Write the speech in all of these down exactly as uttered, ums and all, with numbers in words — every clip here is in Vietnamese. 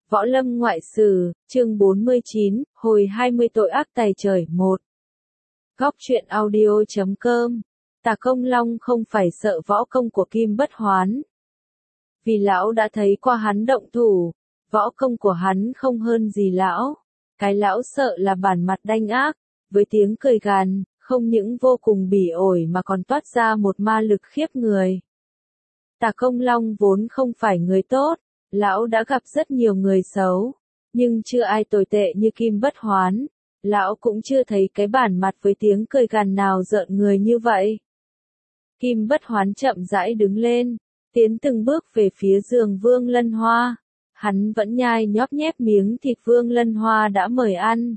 Võ Lâm Ngoại Sử, chương bốn mươi chín, hồi hai mươi tội ác tày trời một. Góc truyện audio chấm com. Tà Công Long không phải sợ võ công của Kim Bất Hoán. Vì lão đã thấy qua hắn động thủ, võ công của hắn không hơn gì lão. Cái lão sợ là bản mặt đanh ác, với tiếng cười gằn, không những vô cùng bỉ ổi mà còn toát ra một ma lực khiếp người. Tà Công Long vốn không phải người tốt. Lão đã gặp rất nhiều người xấu, nhưng chưa ai tồi tệ như Kim Bất Hoán. Lão cũng chưa thấy cái bản mặt với tiếng cười gằn nào rợn người như vậy. Kim Bất Hoán chậm rãi đứng lên, tiến từng bước về phía giường Vương Lân Hoa. Hắn vẫn nhai nhóp nhép miếng thịt Vương Lân Hoa đã mời ăn.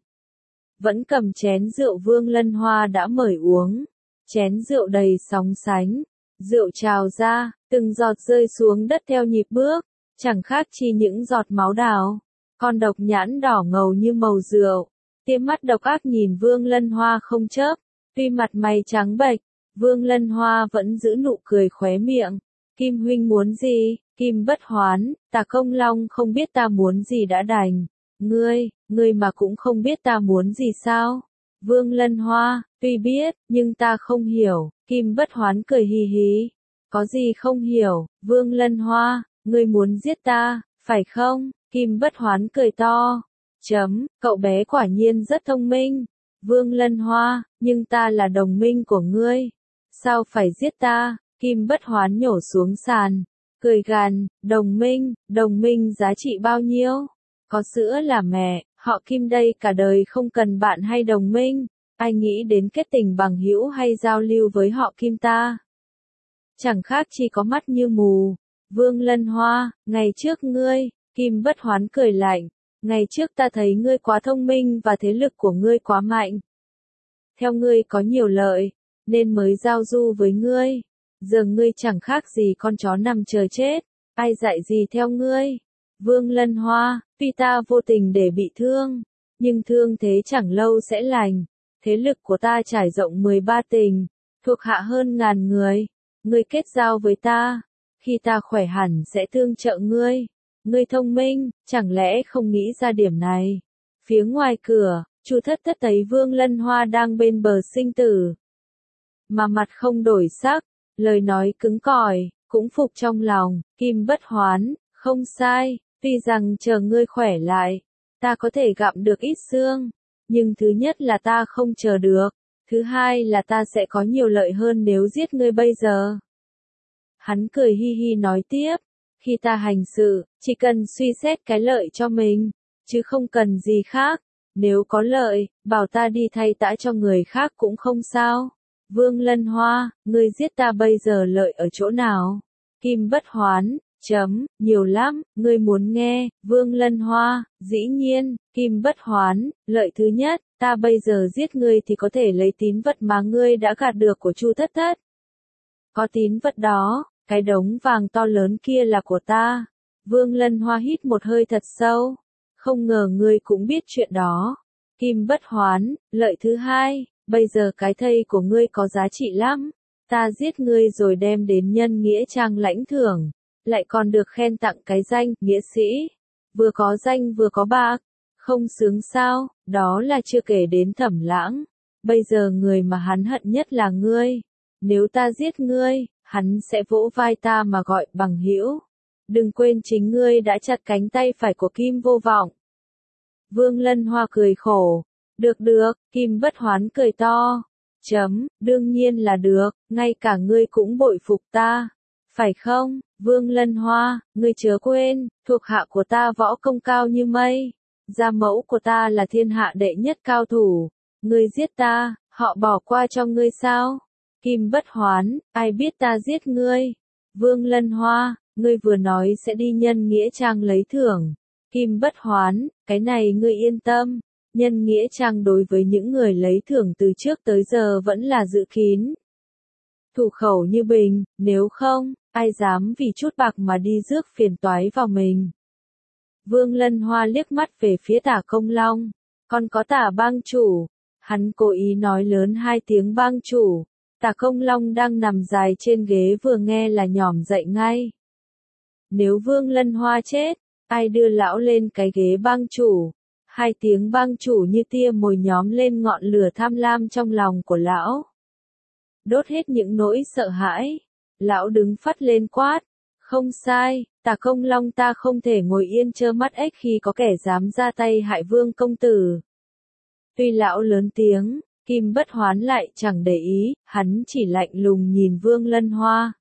Vẫn cầm chén rượu Vương Lân Hoa đã mời uống. Chén rượu đầy sóng sánh, rượu trào ra, từng giọt rơi xuống đất theo nhịp bước. Chẳng khác chi những giọt máu đào. Con độc nhãn đỏ ngầu như màu rượu. Tiêm mắt độc ác nhìn Vương Lân Hoa không chớp. Tuy mặt mày trắng bệch, Vương Lân Hoa vẫn giữ nụ cười khóe miệng. Kim huynh muốn gì? Kim Bất Hoán, Tà Công Long không biết ta muốn gì đã đành. Ngươi, ngươi mà cũng không biết ta muốn gì sao? Vương Lân Hoa, tuy biết, nhưng ta không hiểu. Kim Bất Hoán cười hì hì. Có gì không hiểu, Vương Lân Hoa? Ngươi muốn giết ta, phải không? Kim Bất Hoán cười to. Chấm, cậu bé quả nhiên rất thông minh. Vương Lân Hoa, nhưng ta là đồng minh của ngươi. Sao phải giết ta? Kim Bất Hoán nhổ xuống sàn. Cười gằn, đồng minh, đồng minh giá trị bao nhiêu? Có sữa là mẹ, họ Kim đây cả đời không cần bạn hay đồng minh. Ai nghĩ đến kết tình bằng hữu hay giao lưu với họ Kim ta? Chẳng khác chi có mắt như mù. Vương Lân Hoa, ngày trước ngươi, Kim Bất Hoán cười lạnh, ngày trước ta thấy ngươi quá thông minh và thế lực của ngươi quá mạnh. Theo ngươi có nhiều lợi, nên mới giao du với ngươi. Giờ ngươi chẳng khác gì con chó nằm chờ chết, ai dạy gì theo ngươi. Vương Lân Hoa, tuy ta vô tình để bị thương, nhưng thương thế chẳng lâu sẽ lành. Thế lực của ta trải rộng mười ba tỉnh, thuộc hạ hơn ngàn người. Ngươi kết giao với ta. Khi ta khỏe hẳn sẽ tương trợ ngươi. Ngươi thông minh, chẳng lẽ không nghĩ ra điểm này? Phía ngoài cửa, Chu Thất Thất thấy Vương Lân Hoa đang bên bờ sinh tử. Mà mặt không đổi sắc, lời nói cứng cỏi, cũng phục trong lòng. Kim Bất Hoán, không sai, tuy rằng chờ ngươi khỏe lại, ta có thể gặm được ít xương. Nhưng thứ nhất là ta không chờ được. Thứ hai là ta sẽ có nhiều lợi hơn nếu giết ngươi bây giờ. Hắn cười hi hi nói tiếp, khi ta hành sự, chỉ cần suy xét cái lợi cho mình, chứ không cần gì khác. Nếu có lợi, bảo ta đi thay tã cho người khác cũng không sao. Vương Lân Hoa, ngươi giết ta bây giờ lợi ở chỗ nào? Kim Bất Hoán, chấm, nhiều lắm, ngươi muốn nghe? Vương Lân Hoa, dĩ nhiên. Kim Bất Hoán, lợi thứ nhất, ta bây giờ giết ngươi thì có thể lấy tín vật mà ngươi đã gạt được của Chu Thất Thất. Có tín vật đó, cái đống vàng to lớn kia là của ta. Vương Lân Hoa hít một hơi thật sâu. Không ngờ ngươi cũng biết chuyện đó. Kim Bất Hoán, lợi thứ hai, bây giờ cái thây của ngươi có giá trị lắm. Ta giết ngươi rồi đem đến Nhân Nghĩa Trang lãnh thưởng, lại còn được khen tặng cái danh nghĩa sĩ. Vừa có danh vừa có bạc, không sướng sao? Đó là chưa kể đến Thẩm Lãng. Bây giờ người mà hắn hận nhất là ngươi. Nếu ta giết ngươi, hắn sẽ vỗ vai ta mà gọi bằng hữu. Đừng quên chính ngươi đã chặt cánh tay phải của Kim Vô Vọng. Vương Lân Hoa cười khổ. Được được, Kim Bất Hoán cười to. Chấm, đương nhiên là được, ngay cả ngươi cũng bội phục ta. Phải không, Vương Lân Hoa, ngươi chớ quên, thuộc hạ của ta võ công cao như mây. Gia mẫu của ta là thiên hạ đệ nhất cao thủ. Ngươi giết ta, họ bỏ qua cho ngươi sao? Kim Bất Hoán, ai biết ta giết ngươi? Vương Lân Hoa, ngươi vừa nói sẽ đi Nhân Nghĩa Trang lấy thưởng. Kim Bất Hoán, cái này ngươi yên tâm. Nhân Nghĩa Trang đối với những người lấy thưởng từ trước tới giờ vẫn là giữ kín. Thủ khẩu như bình, nếu không, ai dám vì chút bạc mà đi rước phiền toái vào mình. Vương Lân Hoa liếc mắt về phía Tả Công Long. Còn có Tả bang chủ. Hắn cố ý nói lớn hai tiếng bang chủ. Tả Công Long đang nằm dài trên ghế vừa nghe là nhỏm dậy ngay. Nếu Vương Lân Hoa chết, Ai đưa lão lên cái ghế bang chủ? Hai tiếng bang chủ như tia mồi nhóm lên ngọn lửa tham lam trong lòng của lão. Đốt hết những nỗi sợ hãi. Lão đứng phắt lên quát. Không sai, Tả Công Long ta không thể ngồi yên trơ mắt ếch khi có kẻ dám ra tay hại Vương công tử. Tuy lão lớn tiếng, Kim Bất Hoán lại chẳng để ý, hắn chỉ lạnh lùng nhìn Vương Lân Hoa.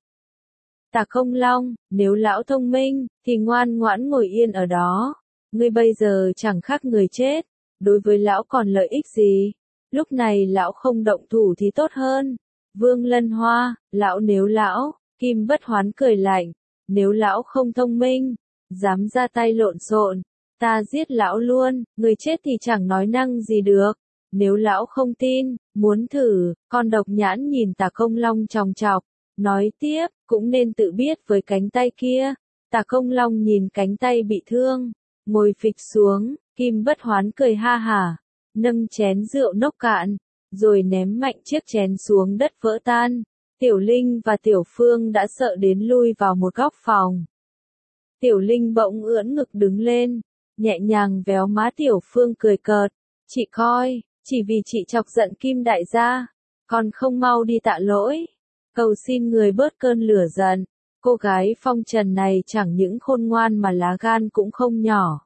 Tả Công Long, nếu lão thông minh, thì ngoan ngoãn ngồi yên ở đó. Ngươi bây giờ chẳng khác người chết, đối với lão còn lợi ích gì? Lúc này lão không động thủ thì tốt hơn. Vương Lân Hoa, lão nếu lão, Kim Bất Hoán cười lạnh, nếu lão không thông minh, dám ra tay lộn xộn, ta giết lão luôn, người chết thì chẳng nói năng gì được. Nếu lão không tin, muốn thử, con độc nhãn nhìn Tả Công Long chòng chọc, nói tiếp, cũng nên tự biết với cánh tay kia. Tả Công Long nhìn cánh tay bị thương, ngồi phịch xuống, Kim Bất Hoán cười ha hả, nâng chén rượu nốc cạn, rồi ném mạnh chiếc chén xuống đất vỡ tan. Tiểu Linh và Tiểu Phương đã sợ đến lui vào một góc phòng. Tiểu Linh bỗng ưỡn ngực đứng lên, nhẹ nhàng véo má Tiểu Phương cười cợt, chị coi, chỉ vì chị chọc giận Kim đại gia, còn không mau đi tạ lỗi, cầu xin người bớt cơn lửa giận. Cô gái phong trần này chẳng những khôn ngoan mà lá gan cũng không nhỏ.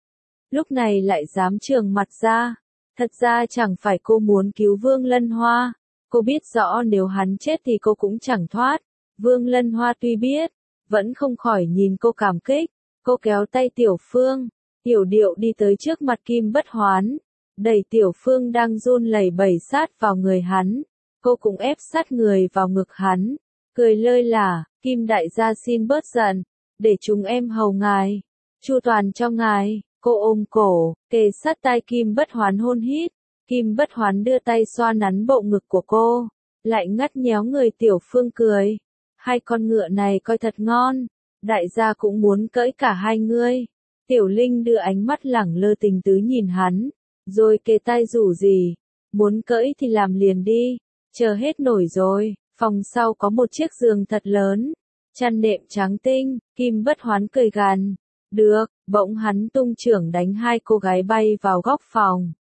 Lúc này lại dám trường mặt ra, thật ra chẳng phải cô muốn cứu Vương Lân Hoa, cô biết rõ nếu hắn chết thì cô cũng chẳng thoát. Vương Lân Hoa tuy biết, vẫn không khỏi nhìn cô cảm kích, cô kéo tay Tiểu Phương, Tiểu Điệu đi tới trước mặt Kim Bất Hoán, đẩy Tiểu Phương đang run lẩy bẩy sát vào người hắn, cô cũng ép sát người vào ngực hắn, cười lơi là, Kim đại gia xin bớt giận, để chúng em hầu ngài, chu toàn cho ngài. Cô ôm cổ, kề sát tai Kim Bất Hoán hôn hít, Kim Bất Hoán đưa tay xoa nắn bộ ngực của cô, lại ngắt nhéo người Tiểu Phương cười. Hai con ngựa này coi thật ngon, đại gia cũng muốn cưỡi cả hai ngươi. Tiểu Linh đưa ánh mắt lẳng lơ tình tứ nhìn hắn, rồi kề tai rủ gì, muốn cưỡi thì làm liền đi, chờ hết nổi rồi. Phòng sau có một chiếc giường thật lớn, chăn nệm trắng tinh, Kim Bất Hoán cười gằn. Được, bỗng hắn tung chưởng đánh hai cô gái bay vào góc phòng.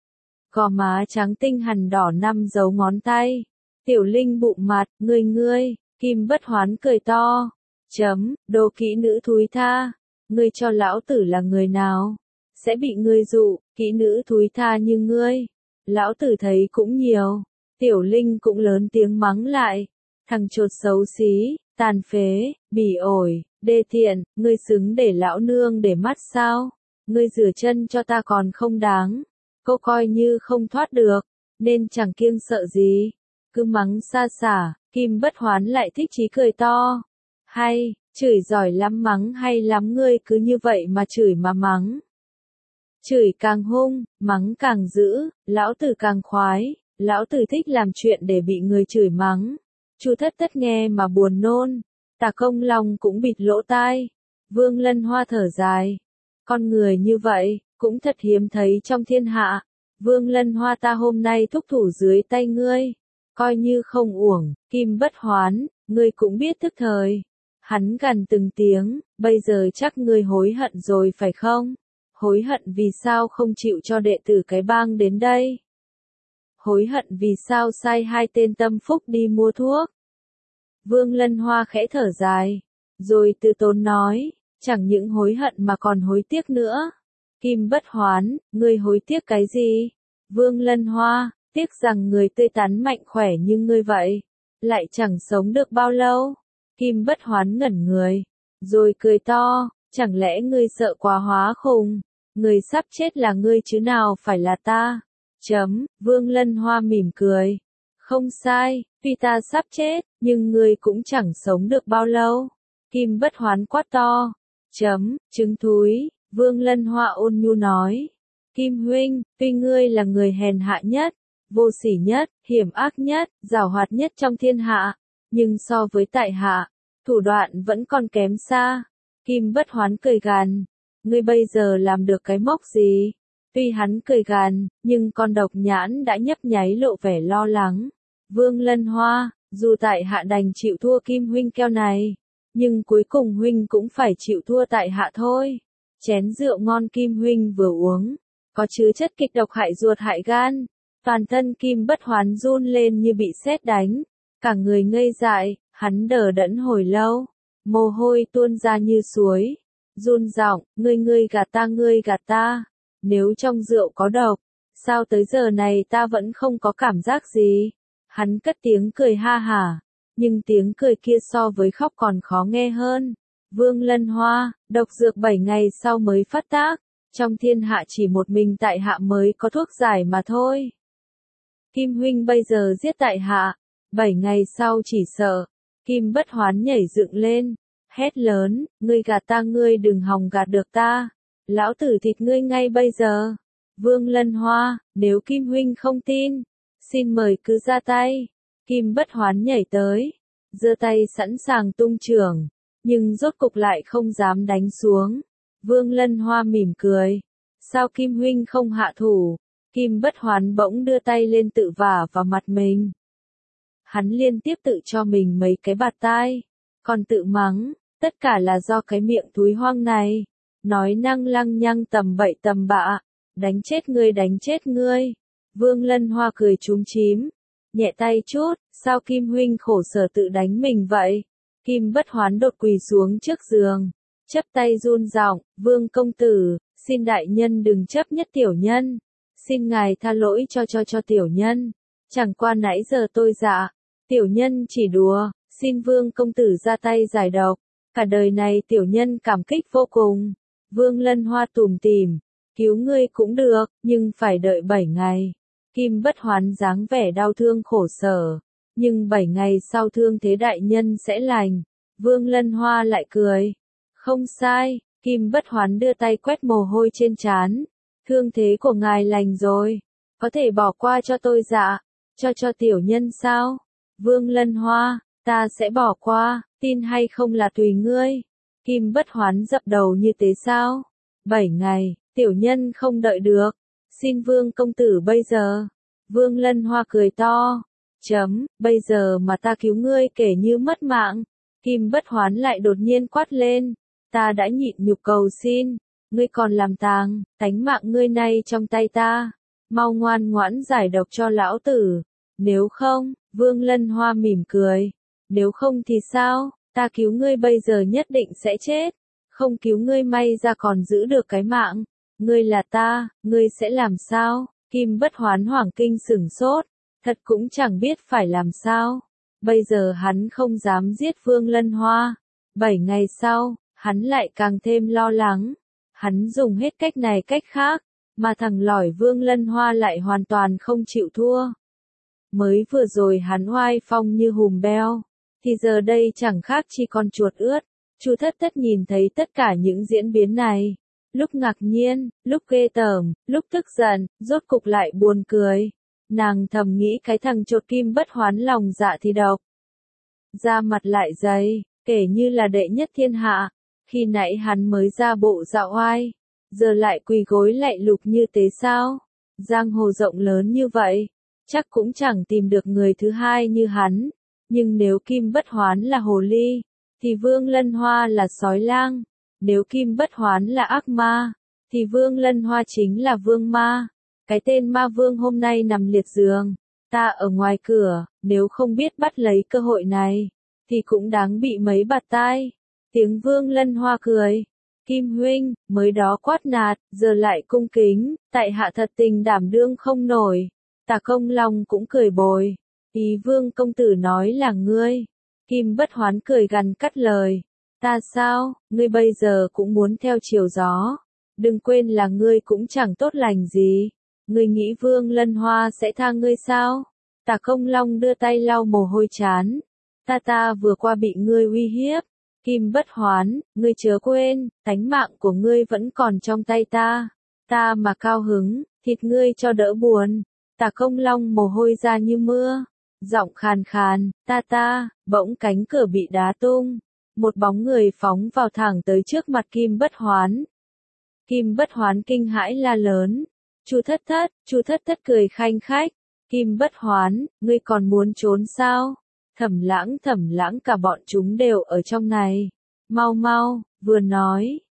Gò má trắng tinh hằn đỏ năm dấu ngón tay. Tiểu Linh bụng mặt, ngươi ngươi, Kim Bất Hoán cười to. Chấm, đồ kỹ nữ thúi tha. Ngươi cho lão tử là người nào? Sẽ bị ngươi dụ, kỹ nữ thúi tha như ngươi. Lão tử thấy cũng nhiều. Tiểu Linh cũng lớn tiếng mắng lại. Thằng chột xấu xí, tàn phế, bỉ ổi, đê tiện, ngươi xứng để lão nương để mắt sao? Ngươi rửa chân cho ta còn không đáng. Cô coi như không thoát được, nên chẳng kiêng sợ gì. Cứ mắng xa xả, Kim Bất Hoán lại thích chí cười to. Hay, chửi giỏi lắm mắng hay lắm ngươi cứ như vậy mà chửi mà mắng. Chửi càng hung, mắng càng dữ, lão tử càng khoái, lão tử thích làm chuyện để bị người chửi mắng. Chu Thất Tất nghe mà buồn nôn, Tả Công Long cũng bịt lỗ tai. Vương Lân Hoa thở dài, con người như vậy, cũng thật hiếm thấy trong thiên hạ. Vương Lân Hoa ta hôm nay thúc thủ dưới tay ngươi, coi như không uổng. Kim Bất Hoán, ngươi cũng biết thức thời. Hắn gằn từng tiếng, bây giờ chắc ngươi hối hận rồi phải không? Hối hận vì sao không chịu cho đệ tử cái bang đến đây? Hối hận vì sao sai hai tên tâm phúc đi mua thuốc? Vương Lân Hoa khẽ thở dài, rồi từ tốn nói, chẳng những hối hận mà còn hối tiếc nữa. Kim Bất Hoán, ngươi hối tiếc cái gì? Vương Lân Hoa, tiếc rằng người tươi tắn mạnh khỏe như ngươi vậy, lại chẳng sống được bao lâu. Kim Bất Hoán ngẩn người, rồi cười to, chẳng lẽ ngươi sợ quá hóa khùng? Người sắp chết là ngươi chứ nào phải là ta. Chấm, Vương Lân Hoa mỉm cười. Không sai, tuy ta sắp chết, nhưng ngươi cũng chẳng sống được bao lâu. Kim Bất Hoán quát to. Chấm, trứng thúi, Vương Lân Hoa ôn nhu nói. Kim huynh, tuy ngươi là người hèn hạ nhất, vô sỉ nhất, hiểm ác nhất, giảo hoạt nhất trong thiên hạ, nhưng so với tại hạ, thủ đoạn vẫn còn kém xa. Kim Bất Hoán cười gằn. Ngươi bây giờ làm được cái mốc gì? Tuy hắn cười gằn, nhưng con độc nhãn đã nhấp nháy lộ vẻ lo lắng. Vương Lân Hoa, dù tại hạ đành chịu thua Kim huynh keo này, nhưng cuối cùng huynh cũng phải chịu thua tại hạ thôi. Chén rượu ngon Kim huynh vừa uống, có chứa chất kịch độc hại ruột hại gan. Toàn thân Kim Bất Hoán run lên như bị sét đánh, cả người ngây dại, hắn đờ đẫn hồi lâu, mồ hôi tuôn ra như suối, run giọng, ngươi ngươi gạt ta ngươi gạt ta, nếu trong rượu có độc, sao tới giờ này ta vẫn không có cảm giác gì? Hắn cất tiếng cười ha hả, nhưng tiếng cười kia so với khóc còn khó nghe hơn. Vương Lân Hoa, độc dược bảy ngày sau mới phát tác, trong thiên hạ chỉ một mình tại hạ mới có thuốc giải mà thôi. Kim huynh bây giờ giết tại hạ, bảy ngày sau chỉ sợ. Kim Bất Hoán nhảy dựng lên, hét lớn, ngươi gạt ta ngươi đừng hòng gạt được ta, lão tử thịt ngươi ngay bây giờ. Vương Lân Hoa, nếu Kim huynh không tin, xin mời cứ ra tay. Kim Bất Hoán nhảy tới, giơ tay sẵn sàng tung chưởng, nhưng rốt cục lại không dám đánh xuống. Vương Lân Hoa mỉm cười, sao Kim huynh không hạ thủ? Kim Bất Hoán bỗng đưa tay lên tự vả vào mặt mình. Hắn liên tiếp tự cho mình mấy cái bạt tai, còn tự mắng, tất cả là do cái miệng thúi hoang này, nói năng lăng nhăng tầm bậy tầm bạ, đánh chết ngươi đánh chết ngươi. Vương Lân Hoa cười chúm chím, nhẹ tay chút, sao Kim huynh khổ sở tự đánh mình vậy? Kim Bất Hoán đột quỳ xuống trước giường, chắp tay run giọng, Vương công tử, xin đại nhân đừng chấp nhất tiểu nhân, xin ngài tha lỗi cho cho cho tiểu nhân, chẳng qua nãy giờ tôi dạ, tiểu nhân chỉ đùa, xin Vương công tử ra tay giải độc, cả đời này tiểu nhân cảm kích vô cùng. Vương Lân Hoa tủm tỉm, cứu ngươi cũng được, nhưng phải đợi bảy ngày. Kim Bất Hoán dáng vẻ đau thương khổ sở, nhưng bảy ngày sau thương thế đại nhân sẽ lành. Vương Lân Hoa lại cười, không sai. Kim Bất Hoán đưa tay quét mồ hôi trên trán, thương thế của ngài lành rồi, có thể bỏ qua cho tôi dạ, cho cho tiểu nhân sao? Vương Lân Hoa, ta sẽ bỏ qua, tin hay không là tùy ngươi. Kim Bất Hoán dập đầu như thế sao? Bảy ngày, tiểu nhân không đợi được, xin Vương công tử bây giờ. Vương Lân Hoa cười to, chấm, bây giờ mà ta cứu ngươi kể như mất mạng. Kim Bất Hoán lại đột nhiên quát lên, ta đã nhịn nhục cầu xin, ngươi còn làm tàng, tánh mạng ngươi nay trong tay ta, mau ngoan ngoãn giải độc cho lão tử, nếu không, Vương Lân Hoa mỉm cười, nếu không thì sao, ta cứu ngươi bây giờ nhất định sẽ chết, không cứu ngươi may ra còn giữ được cái mạng, ngươi là ta, ngươi sẽ làm sao? Kim Bất Hoán hoảng kinh sửng sốt, thật cũng chẳng biết phải làm sao, bây giờ hắn không dám giết Vương Lân Hoa, bảy ngày sau, hắn lại càng thêm lo lắng, hắn dùng hết cách này cách khác, mà thằng lỏi Vương Lân Hoa lại hoàn toàn không chịu thua. Mới vừa rồi hắn oai phong như hùm beo, thì giờ đây chẳng khác chi con chuột ướt. Chu Thất Thất nhìn thấy tất cả những diễn biến này, lúc ngạc nhiên, lúc ghê tởm, lúc tức giận, rốt cục lại buồn cười. Nàng thầm nghĩ cái thằng chột Kim Bất Hoán lòng dạ thì độc, da mặt lại dày, kể như là đệ nhất thiên hạ. Khi nãy hắn mới ra bộ dạo oai, giờ lại quỳ gối lạy lục như thế sao? Giang hồ rộng lớn như vậy, chắc cũng chẳng tìm được người thứ hai như hắn. Nhưng nếu Kim Bất Hoán là hồ ly, thì Vương Lân Hoa là sói lang. Nếu Kim Bất Hoán là ác ma, thì Vương Lân Hoa chính là vương ma. Cái tên ma vương hôm nay nằm liệt giường, ta ở ngoài cửa, nếu không biết bắt lấy cơ hội này, thì cũng đáng bị mấy bạt tai. Tiếng Vương Lân Hoa cười, Kim huynh, mới đó quát nạt, giờ lại cung kính, tại hạ thật tình đảm đương không nổi. Tả Công Long cũng cười bồi, ý Vương công tử nói là ngươi. Kim Bất Hoán cười gằn cắt lời, ta sao, ngươi bây giờ cũng muốn theo chiều gió, đừng quên là ngươi cũng chẳng tốt lành gì, ngươi nghĩ Vương Lân Hoa sẽ tha ngươi sao? Tả Công Long đưa tay lau mồ hôi trán, ta ta vừa qua bị ngươi uy hiếp. Kim Bất Hoán, ngươi chớ quên, tánh mạng của ngươi vẫn còn trong tay ta, ta mà cao hứng, thịt ngươi cho đỡ buồn. Tả Công Long mồ hôi ra như mưa, giọng khàn khàn, ta ta, bỗng cánh cửa bị đá tung, một bóng người phóng vào thẳng tới trước mặt Kim Bất Hoán. Kim Bất Hoán kinh hãi la lớn, Chu Thất Thất, Chu Thất Thất cười khanh khách, Kim Bất Hoán, ngươi còn muốn trốn sao? Thẩm Lãng Thẩm Lãng cả bọn chúng đều ở trong này, mau mau, vừa nói,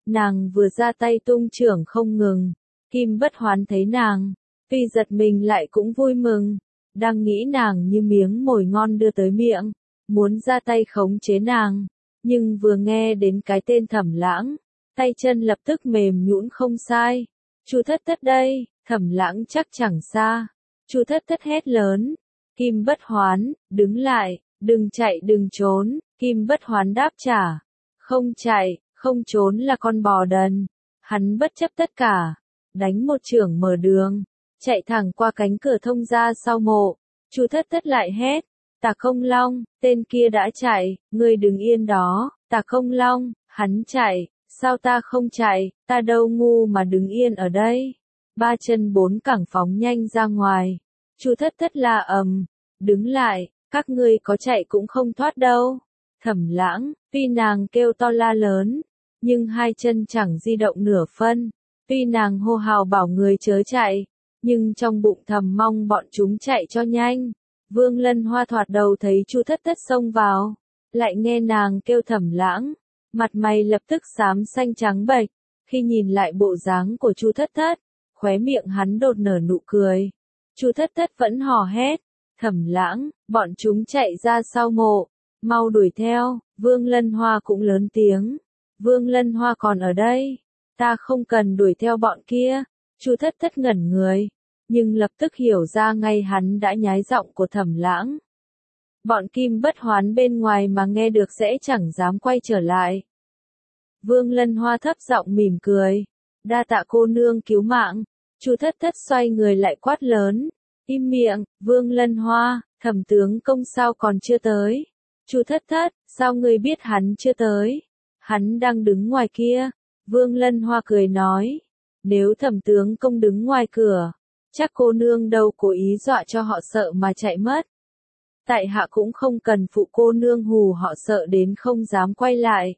Nàng vừa ra tay tung chưởng không ngừng, Kim Bất Hoán thấy nàng, tuy giật mình lại cũng vui mừng, đang nghĩ nàng như miếng mồi ngon đưa tới miệng, muốn ra tay khống chế nàng, nhưng vừa nghe đến cái tên Thẩm Lãng, tay chân lập tức mềm nhũn không sai. Chu Thất Thất đây, Thẩm Lãng chắc chẳng xa. Chu Thất Thất hét lớn, Kim Bất Hoán, đứng lại, đừng chạy đừng trốn. Kim Bất Hoán đáp trả, không chạy, không trốn là con bò đần. Hắn bất chấp tất cả, đánh một chưởng mở đường, chạy thẳng qua cánh cửa thông ra sau mộ. Chu Thất Thất lại hét, Tà Công Long, tên kia đã chạy, ngươi đừng yên đó. Tà Công Long, hắn chạy, sao ta không chạy, ta đâu ngu mà đứng yên ở đây. Ba chân bốn cẳng phóng nhanh ra ngoài. Chu Thất Thất la ầm, đứng lại, các ngươi có chạy cũng không thoát đâu. Thẩm Lãng, tuy nàng kêu to la lớn, nhưng hai chân chẳng di động nửa phân. Tuy nàng hô hào bảo người chớ chạy, nhưng trong bụng thầm mong bọn chúng chạy cho nhanh. Vương Lân Hoa thoạt đầu thấy Chu Thất Thất xông vào, lại nghe nàng kêu Thẩm Lãng, mặt mày lập tức xám xanh trắng bệch. Khi nhìn lại bộ dáng của Chu Thất Thất, khóe miệng hắn đột nở nụ cười. Chu Thất Thất vẫn hò hét, Thẩm Lãng, bọn chúng chạy ra sau mộ, mau đuổi theo. Vương Lân Hoa cũng lớn tiếng, Vương Lân Hoa còn ở đây, ta không cần đuổi theo bọn kia. Chu Thất Thất ngẩn người, nhưng lập tức hiểu ra ngay hắn đã nhái giọng của Thẩm Lãng. Bọn Kim Bất Hoán bên ngoài mà nghe được sẽ chẳng dám quay trở lại. Vương Lân Hoa thấp giọng mỉm cười, đa tạ cô nương cứu mạng. Chu Thất Thất xoay người lại quát lớn, im miệng. Vương Lân Hoa, Thẩm tướng công sao còn chưa tới? Chu Thất Thất, sao ngươi biết hắn chưa tới? Hắn đang đứng ngoài kia. Vương Lân Hoa cười nói, nếu Thẩm tướng công đứng ngoài cửa, chắc cô nương đâu cố ý dọa cho họ sợ mà chạy mất. Tại hạ cũng không cần phụ cô nương hù họ sợ đến không dám quay lại.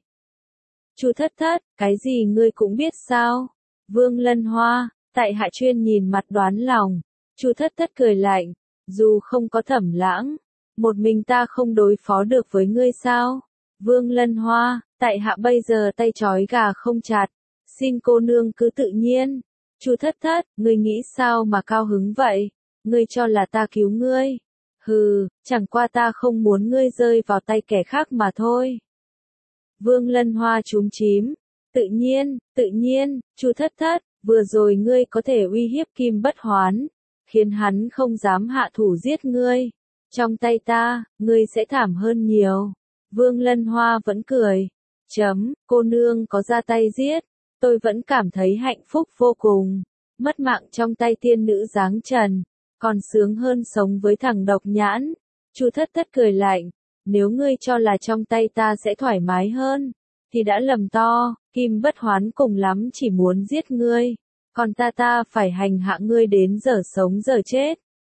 Chu Thất Thất, cái gì ngươi cũng biết sao? Vương Lân Hoa, tại hạ chuyên nhìn mặt đoán lòng. Chu Thất Thất cười lạnh, dù không có Thẩm Lãng, một mình ta không đối phó được với ngươi sao? Vương Lân Hoa, tại hạ bây giờ tay trói gà không chặt, xin cô nương cứ tự nhiên. Chu Thất Thất, ngươi nghĩ sao mà cao hứng vậy? Ngươi cho là ta cứu ngươi? Hừ, chẳng qua ta không muốn ngươi rơi vào tay kẻ khác mà thôi. Vương Lân Hoa chúm chím, tự nhiên, tự nhiên. Chu Thất Thất, vừa rồi ngươi có thể uy hiếp Kim Bất Hoán, khiến hắn không dám hạ thủ giết ngươi. Trong tay ta, ngươi sẽ thảm hơn nhiều. Vương Lân Hoa vẫn cười, chấm, cô nương có ra tay giết, tôi vẫn cảm thấy hạnh phúc vô cùng. Mất mạng trong tay tiên nữ dáng trần, còn sướng hơn sống với thằng độc nhãn. Chu Thất Thất cười lạnh, nếu ngươi cho là trong tay ta sẽ thoải mái hơn, thì đã lầm to. Kim Bất Hoán cùng lắm chỉ muốn giết ngươi, còn ta ta phải hành hạ ngươi đến giờ sống giờ chết.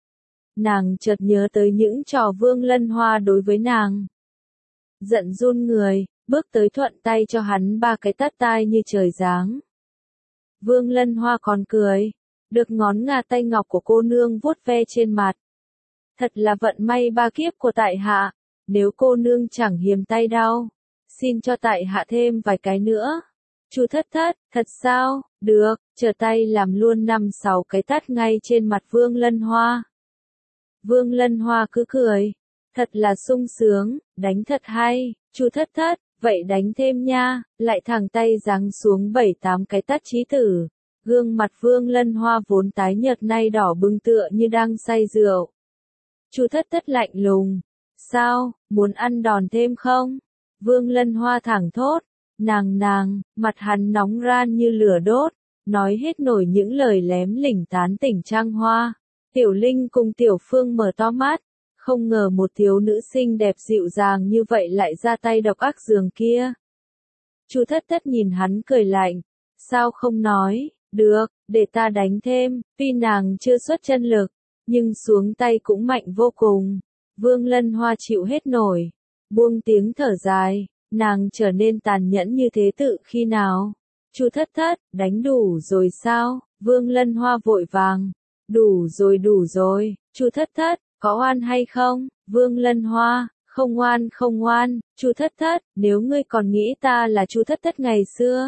Nàng chợt nhớ tới những trò Vương Lân Hoa đối với nàng. Giận run người, bước tới thuận tay cho hắn ba cái tát tai như trời giáng. Vương Lân Hoa còn cười, được ngón ngà tay ngọc của cô nương vuốt ve trên mặt. Thật là vận may ba kiếp của tại hạ, nếu cô nương chẳng hiềm tay đau, xin cho tại hạ thêm vài cái nữa. Chu Thất Thất, thật sao? Được, trở tay làm luôn năm sáu cái tát ngay trên mặt Vương Lân Hoa. Vương Lân Hoa cứ cười, thật là sung sướng, đánh thật hay. Chu Thất Thất, vậy đánh thêm nha, lại thẳng tay giáng xuống bảy tám cái tát chí tử. Gương mặt Vương Lân Hoa vốn tái nhợt nay đỏ bừng tựa như đang say rượu. Chu Thất Thất lạnh lùng, sao, muốn ăn đòn thêm không? Vương Lân Hoa thẳng thốt, nàng nàng, mặt hắn nóng ran như lửa đốt, nói hết nổi những lời lém lỉnh tán tỉnh Trang Hoa. Tiểu Linh cùng Tiểu Phương mở to mắt, không ngờ một thiếu nữ xinh đẹp dịu dàng như vậy lại ra tay độc ác giường kia. Chu Thất Thất nhìn hắn cười lạnh, sao không nói, được, để ta đánh thêm. Tuy nàng chưa xuất chân lực, nhưng xuống tay cũng mạnh vô cùng. Vương Lân Hoa chịu hết nổi, buông tiếng thở dài, nàng trở nên tàn nhẫn như thế tự khi nào? Chu Thất Thất, đánh đủ rồi sao? Vương Lân Hoa vội vàng, đủ rồi đủ rồi. Chu Thất Thất, có oan hay không? Vương Lân Hoa, không oan không oan. Chu Thất Thất, nếu ngươi còn nghĩ ta là Chu Thất Thất ngày xưa,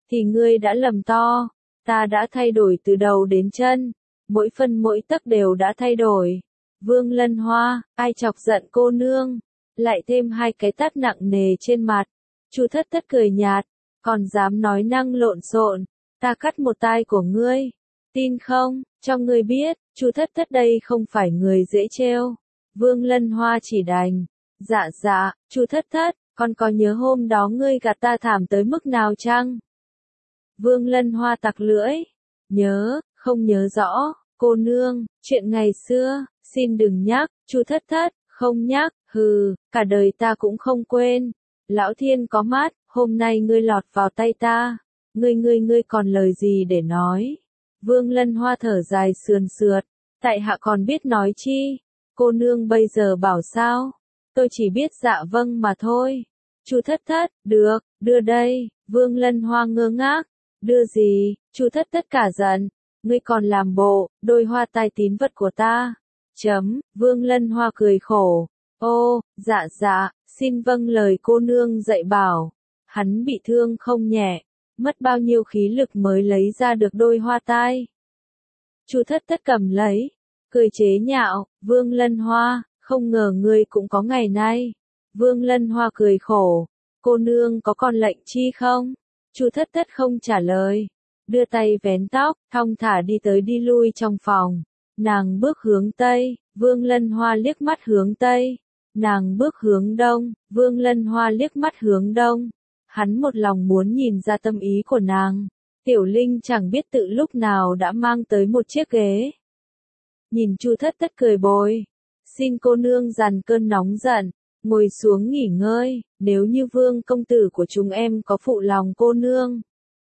thì ngươi đã lầm to. Ta đã thay đổi từ đầu đến chân, mỗi phân mỗi tấc đều đã thay đổi. Vương Lân Hoa, ai chọc giận cô nương? Lại thêm hai cái tát nặng nề trên mặt. Chu Thất Thất cười nhạt, còn dám nói năng lộn xộn, ta cắt một tai của ngươi. Tin không, cho ngươi biết, Chu Thất Thất đây không phải người dễ trêu. Vương Lân Hoa chỉ đành, dạ dạ, Chu Thất Thất, con có nhớ hôm đó ngươi gạt ta thảm tới mức nào chăng? Vương Lân Hoa tặc lưỡi, nhớ, không nhớ rõ, cô nương, chuyện ngày xưa, xin đừng nhắc, Chu Thất Thất, không nhắc, hừ, cả đời ta cũng không quên. Lão thiên có mắt, hôm nay ngươi lọt vào tay ta, ngươi ngươi ngươi còn lời gì để nói? Vương Lân Hoa thở dài sườn sượt, tại hạ còn biết nói chi, cô nương bây giờ bảo sao? Tôi chỉ biết dạ vâng mà thôi. Chu Thất Thất, được, đưa đây. Vương Lân Hoa ngơ ngác, đưa gì? Chu Thất Thất cả giận, ngươi còn làm bộ, đôi hoa tai tín vật của ta. Chấm, Vương Lân Hoa cười khổ, ô, dạ dạ, xin vâng lời cô nương dạy bảo. Hắn bị thương không nhẹ, mất bao nhiêu khí lực mới lấy ra được đôi hoa tai. Chu Thất Thất cầm lấy, cười chế nhạo, Vương Lân Hoa, không ngờ ngươi cũng có ngày nay. Vương Lân Hoa cười khổ, cô nương có còn lệnh chi không? Chu Thất Thất không trả lời, đưa tay vén tóc, thong thả đi tới đi lui trong phòng. Nàng bước hướng Tây, Vương Lân Hoa liếc mắt hướng Tây. Nàng bước hướng Đông, Vương Lân Hoa liếc mắt hướng Đông. Hắn một lòng muốn nhìn ra tâm ý của nàng. Tiểu Linh chẳng biết tự lúc nào đã mang tới một chiếc ghế. Nhìn Chu Thất Thất cười bồi, xin cô nương dằn cơn nóng giận, ngồi xuống nghỉ ngơi, nếu như Vương công tử của chúng em có phụ lòng cô nương.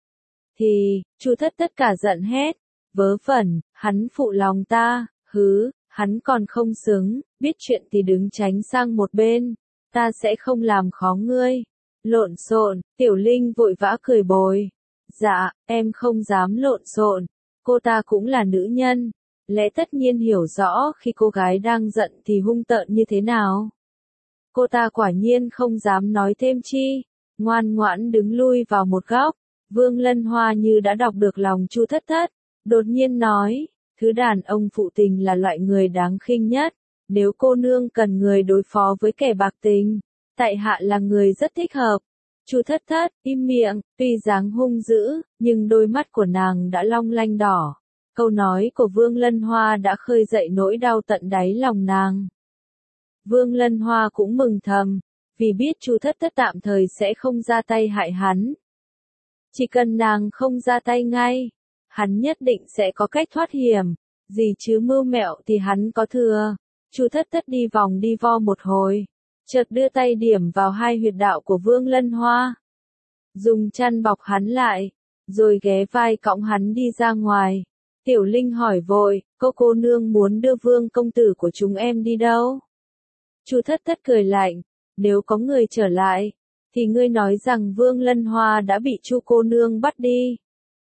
Thì, Chu Thất Thất cả giận hét, vớ vẩn, hắn phụ lòng ta, hứ, hắn còn không xứng, biết chuyện thì đứng tránh sang một bên, ta sẽ không làm khó ngươi. Lộn xộn, Tiểu Linh vội vã cười bồi. Dạ, em không dám lộn xộn, cô ta cũng là nữ nhân, lẽ tất nhiên hiểu rõ khi cô gái đang giận thì hung tợn như thế nào. Cô ta quả nhiên không dám nói thêm chi, ngoan ngoãn đứng lui vào một góc. Vương Lân Hoa như đã đọc được lòng Chu Thất Thất, đột nhiên nói, thứ đàn ông phụ tình là loại người đáng khinh nhất, nếu cô nương cần người đối phó với kẻ bạc tình, tại hạ là người rất thích hợp. Chu Thất Thất, im miệng, tuy dáng hung dữ, nhưng đôi mắt của nàng đã long lanh đỏ. Câu nói của Vương Lân Hoa đã khơi dậy nỗi đau tận đáy lòng nàng. Vương Lân Hoa cũng mừng thầm, vì biết Chu Thất Thất tạm thời sẽ không ra tay hại hắn. Chỉ cần nàng không ra tay ngay, hắn nhất định sẽ có cách thoát hiểm, gì chứ mưu mẹo thì hắn có thừa. Chu Thất Thất đi vòng đi vo một hồi, chợt đưa tay điểm vào hai huyệt đạo của Vương Lân Hoa. Dùng chăn bọc hắn lại, rồi ghé vai cõng hắn đi ra ngoài. Tiểu Linh hỏi vội, cô cô nương muốn đưa Vương công tử của chúng em đi đâu? Chu Thất Thất cười lạnh, nếu có người trở lại, thì ngươi nói rằng Vương Lân Hoa đã bị Chu cô nương bắt đi.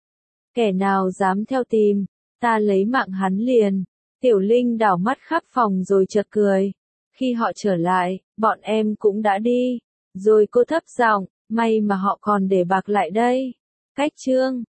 Kẻ nào dám theo tìm, ta lấy mạng hắn liền. Tiểu Linh đảo mắt khắp phòng rồi chợt cười. Khi họ trở lại, bọn em cũng đã đi. Rồi cô thấp giọng, may mà họ còn để bạc lại đây. Cách chương